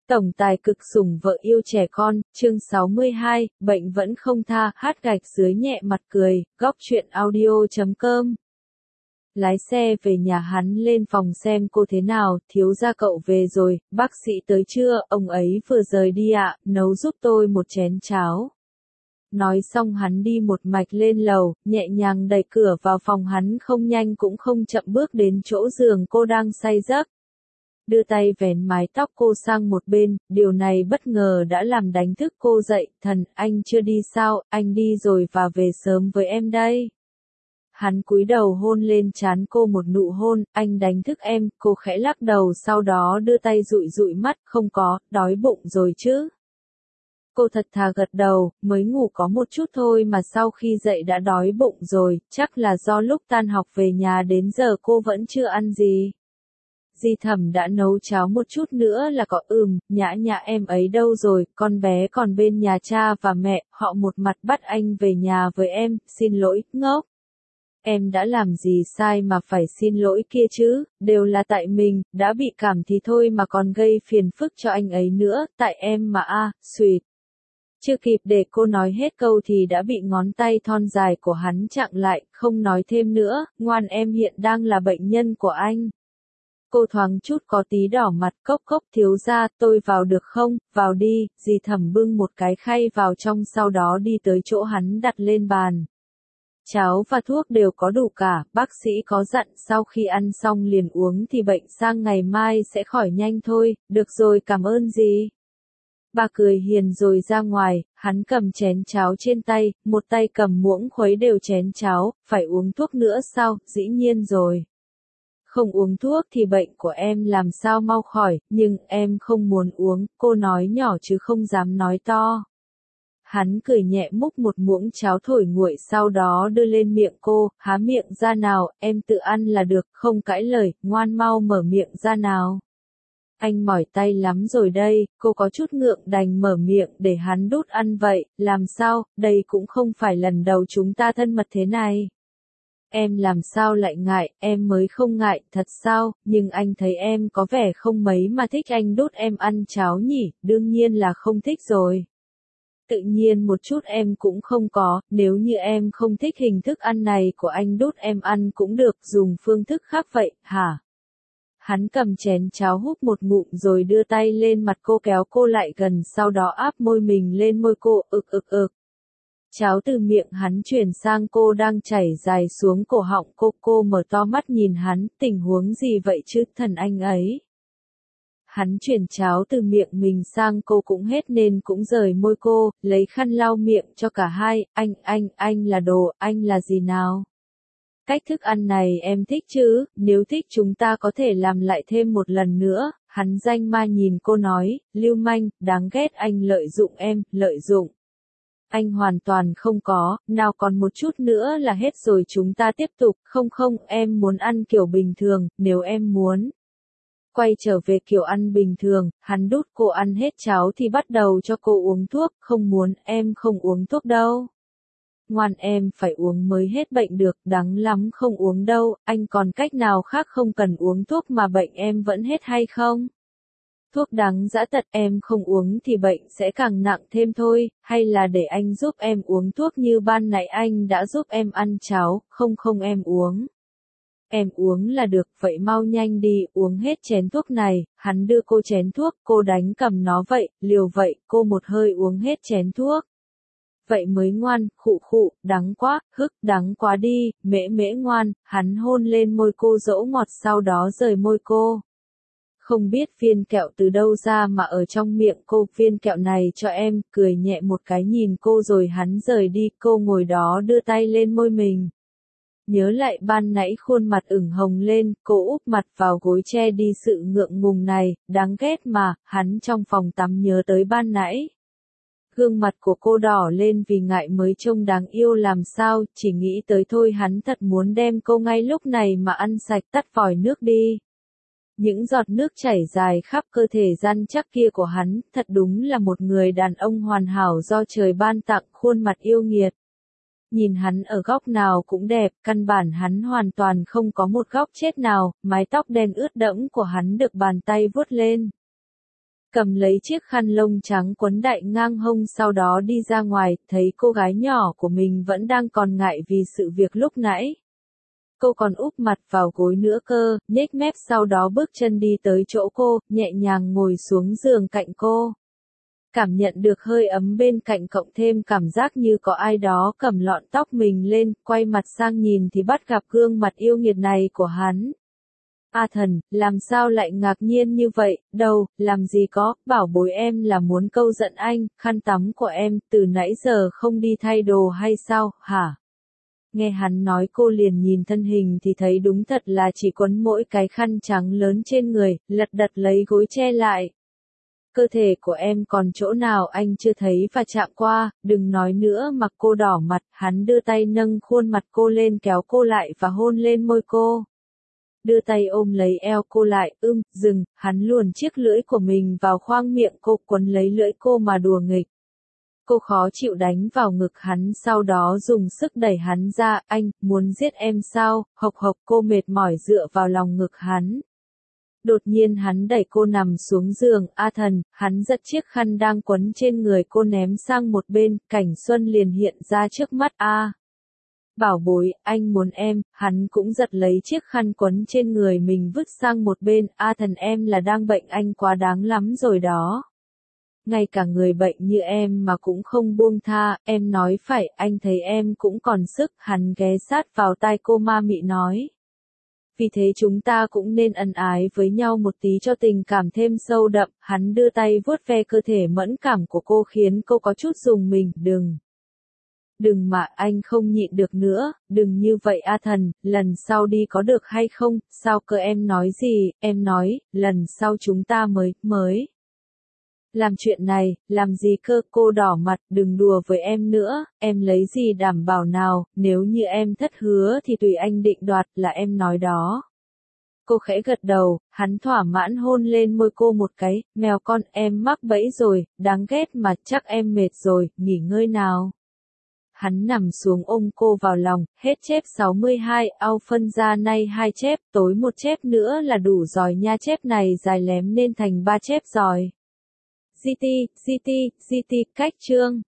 Tổng tài cực sủng vợ yêu trẻ con, chương 62, bệnh vẫn không tha, _ nhẹ mặt cười, góc chuyện audio.com. Lái xe về nhà hắn lên phòng xem cô thế nào, thiếu gia cậu về rồi, bác sĩ tới chưa, ông ấy vừa rời đi ạ, nấu giúp tôi một chén cháo. Nói xong hắn đi một mạch lên lầu, nhẹ nhàng đẩy cửa vào phòng, hắn không nhanh cũng không chậm bước đến chỗ giường cô đang say giấc. Đưa tay vén mái tóc cô sang một bên, điều này bất ngờ đã làm đánh thức cô dậy. Thần, anh chưa đi sao, anh đi rồi và về sớm với em đây. Hắn cúi đầu hôn lên trán cô một nụ hôn, anh đánh thức em, cô khẽ lắc đầu sau đó đưa tay dụi dụi mắt, không có, đói bụng rồi chứ. Cô thật thà gật đầu, mới ngủ có một chút thôi mà sau khi dậy đã đói bụng rồi, chắc là do lúc tan học về nhà đến giờ cô vẫn chưa ăn gì. Dì Thẩm đã nấu cháo một chút nữa là có. Nhã nhã em ấy đâu rồi, con bé còn bên nhà cha và mẹ, họ một mặt bắt anh về nhà với em, xin lỗi, ngốc. Em đã làm gì sai mà phải xin lỗi kia chứ, đều là tại mình, đã bị cảm thì thôi mà còn gây phiền phức cho anh ấy nữa, tại em mà suýt. Chưa kịp để cô nói hết câu thì đã bị ngón tay thon dài của hắn chặn lại, không nói thêm nữa, ngoan em hiện đang là bệnh nhân của anh. Cô thoáng chút có tí đỏ mặt, cốc thiếu gia, tôi vào được không, vào đi, dì Thẩm bưng một cái khay vào trong sau đó đi tới chỗ hắn đặt lên bàn. Cháo và thuốc đều có đủ cả, bác sĩ có dặn sau khi ăn xong liền uống thì bệnh sang ngày mai sẽ khỏi nhanh thôi, được rồi cảm ơn dì. Bà cười hiền rồi ra ngoài, hắn cầm chén cháo trên tay, một tay cầm muỗng khuấy đều chén cháo, phải uống thuốc nữa sao, dĩ nhiên rồi. Không uống thuốc thì bệnh của em làm sao mau khỏi, nhưng em không muốn uống, cô nói nhỏ chứ không dám nói to. Hắn cười nhẹ múc một muỗng cháo thổi nguội sau đó đưa lên miệng cô, há miệng ra nào, em tự ăn là được, không cãi lời, ngoan mau mở miệng ra nào. Anh mỏi tay lắm rồi đây, cô có chút ngượng đành mở miệng để hắn đút ăn vậy, làm sao, đây cũng không phải lần đầu chúng ta thân mật thế này. Em làm sao lại ngại, em mới không ngại, thật sao, nhưng anh thấy em có vẻ không mấy mà thích anh đút em ăn cháo nhỉ, đương nhiên là không thích rồi. Tự nhiên một chút em cũng không có, nếu như em không thích hình thức ăn này của anh đút em ăn cũng được, dùng phương thức khác vậy, hả? Hắn cầm chén cháo húp một ngụm rồi đưa tay lên mặt cô kéo cô lại gần sau đó áp môi mình lên môi cô, ực. Cháo từ miệng hắn chuyển sang cô đang chảy dài xuống cổ họng cô mở to mắt nhìn hắn, tình huống gì vậy chứ, thần anh ấy. Hắn chuyển cháo từ miệng mình sang cô cũng hết nên cũng rời môi cô, lấy khăn lau miệng cho cả hai, anh là đồ, anh là gì nào? Cách thức ăn này em thích chứ, nếu thích chúng ta có thể làm lại thêm một lần nữa, hắn danh ma nhìn cô nói, lưu manh, đáng ghét anh lợi dụng em, lợi dụng. Anh hoàn toàn không có, nào còn một chút nữa là hết rồi chúng ta tiếp tục, không em muốn ăn kiểu bình thường, nếu em muốn. Quay trở về kiểu ăn bình thường, hắn đút cô ăn hết cháo thì bắt đầu cho cô uống thuốc, không muốn, em không uống thuốc đâu. Ngoan em phải uống mới hết bệnh được, đắng lắm không uống đâu, anh còn cách nào khác không cần uống thuốc mà bệnh em vẫn hết hay không? Thuốc đắng dã tật em không uống thì bệnh sẽ càng nặng thêm thôi, hay là để anh giúp em uống thuốc như ban nãy anh đã giúp em ăn cháo, không em uống. Em uống là được, vậy mau nhanh đi, uống hết chén thuốc này, hắn đưa cô chén thuốc, cô đánh cầm nó vậy, liều vậy, cô một hơi uống hết chén thuốc. Vậy mới ngoan, khụ, đắng quá, đắng quá đi, mễ ngoan, hắn hôn lên môi cô dỗ ngọt sau đó rời môi cô. Không biết viên kẹo từ đâu ra mà ở trong miệng cô, viên kẹo này cho em, cười nhẹ một cái nhìn cô rồi hắn rời đi, cô ngồi đó đưa tay lên môi mình. Nhớ lại ban nãy khuôn mặt ửng hồng lên, cô úp mặt vào gối che đi sự ngượng ngùng này, đáng ghét mà, hắn trong phòng tắm nhớ tới ban nãy. Gương mặt của cô đỏ lên vì ngại mới trông đáng yêu làm sao, chỉ nghĩ tới thôi hắn thật muốn đem cô ngay lúc này mà ăn sạch tắt vòi nước đi. Những giọt nước chảy dài khắp cơ thể rắn chắc kia của hắn, thật đúng là một người đàn ông hoàn hảo do trời ban tặng, khuôn mặt yêu nghiệt. Nhìn hắn ở góc nào cũng đẹp, căn bản hắn hoàn toàn không có một góc chết nào, mái tóc đen ướt đẫm của hắn được bàn tay vuốt lên. cầm lấy chiếc khăn lông trắng quấn đại ngang hông sau đó đi ra ngoài, thấy cô gái nhỏ của mình vẫn đang còn ngại vì sự việc lúc nãy. Cô còn úp mặt vào gối nữa cơ, nhếch mép sau đó bước chân đi tới chỗ cô, nhẹ nhàng ngồi xuống giường cạnh cô. Cảm nhận được hơi ấm bên cạnh cộng thêm cảm giác như có ai đó cầm lọn tóc mình lên, quay mặt sang nhìn thì bắt gặp gương mặt yêu nghiệt này của hắn. A Thần, làm sao lại ngạc nhiên như vậy, đâu, làm gì có, bảo bối em là muốn câu giận anh, khăn tắm của em, từ nãy giờ không đi thay đồ hay sao, hả? Nghe hắn nói cô liền nhìn thân hình thì thấy đúng thật là chỉ quấn mỗi cái khăn trắng lớn trên người, lật đật lấy gối che lại. Cơ thể của em còn chỗ nào anh chưa thấy và chạm qua, đừng nói nữa mặc cô đỏ mặt, hắn đưa tay nâng khuôn mặt cô lên kéo cô lại và hôn lên môi cô. Đưa tay ôm lấy eo cô lại, dừng, hắn luồn chiếc lưỡi của mình vào khoang miệng cô quấn lấy lưỡi cô mà đùa nghịch. Cô khó chịu đánh vào ngực hắn sau đó dùng sức đẩy hắn ra, anh, muốn giết em sao, hộc hộc cô mệt mỏi dựa vào lòng ngực hắn. Đột nhiên hắn đẩy cô nằm xuống giường, A Thần, hắn giật chiếc khăn đang quấn trên người cô ném sang một bên, cảnh xuân liền hiện ra trước mắt A. Bảo bối, anh muốn em, hắn cũng giật lấy chiếc khăn quấn trên người mình vứt sang một bên, A Thần em là đang bệnh anh quá đáng lắm rồi đó. Ngay cả người bệnh như em mà cũng không buông tha, em nói phải, anh thấy em cũng còn sức, hắn ghé sát vào tai cô ma mị nói. Vì thế chúng ta cũng nên ân ái với nhau một tí cho tình cảm thêm sâu đậm, hắn đưa tay vuốt ve cơ thể mẫn cảm của cô khiến cô có chút rùng mình, Đừng mà anh không nhịn được nữa, đừng như vậy A Thần, lần sau đi có được hay không, sao cơ em nói gì, em nói, lần sau chúng ta mới. Làm chuyện này, làm gì cơ cô đỏ mặt, đừng đùa với em nữa, em lấy gì đảm bảo nào, nếu như em thất hứa thì tùy anh định đoạt là em nói đó. Cô khẽ gật đầu, hắn thỏa mãn hôn lên môi cô một cái, mèo con em mắc bẫy rồi, đáng ghét mà chắc em mệt rồi, nghỉ ngơi nào. Hắn nằm xuống ôm cô vào lòng, hết chép 62, ao phân ra nay 2 chép, tối 1 chép nữa là đủ rồi nha, chép này dài lém nên thành 3 chép rồi. GT, cách chương.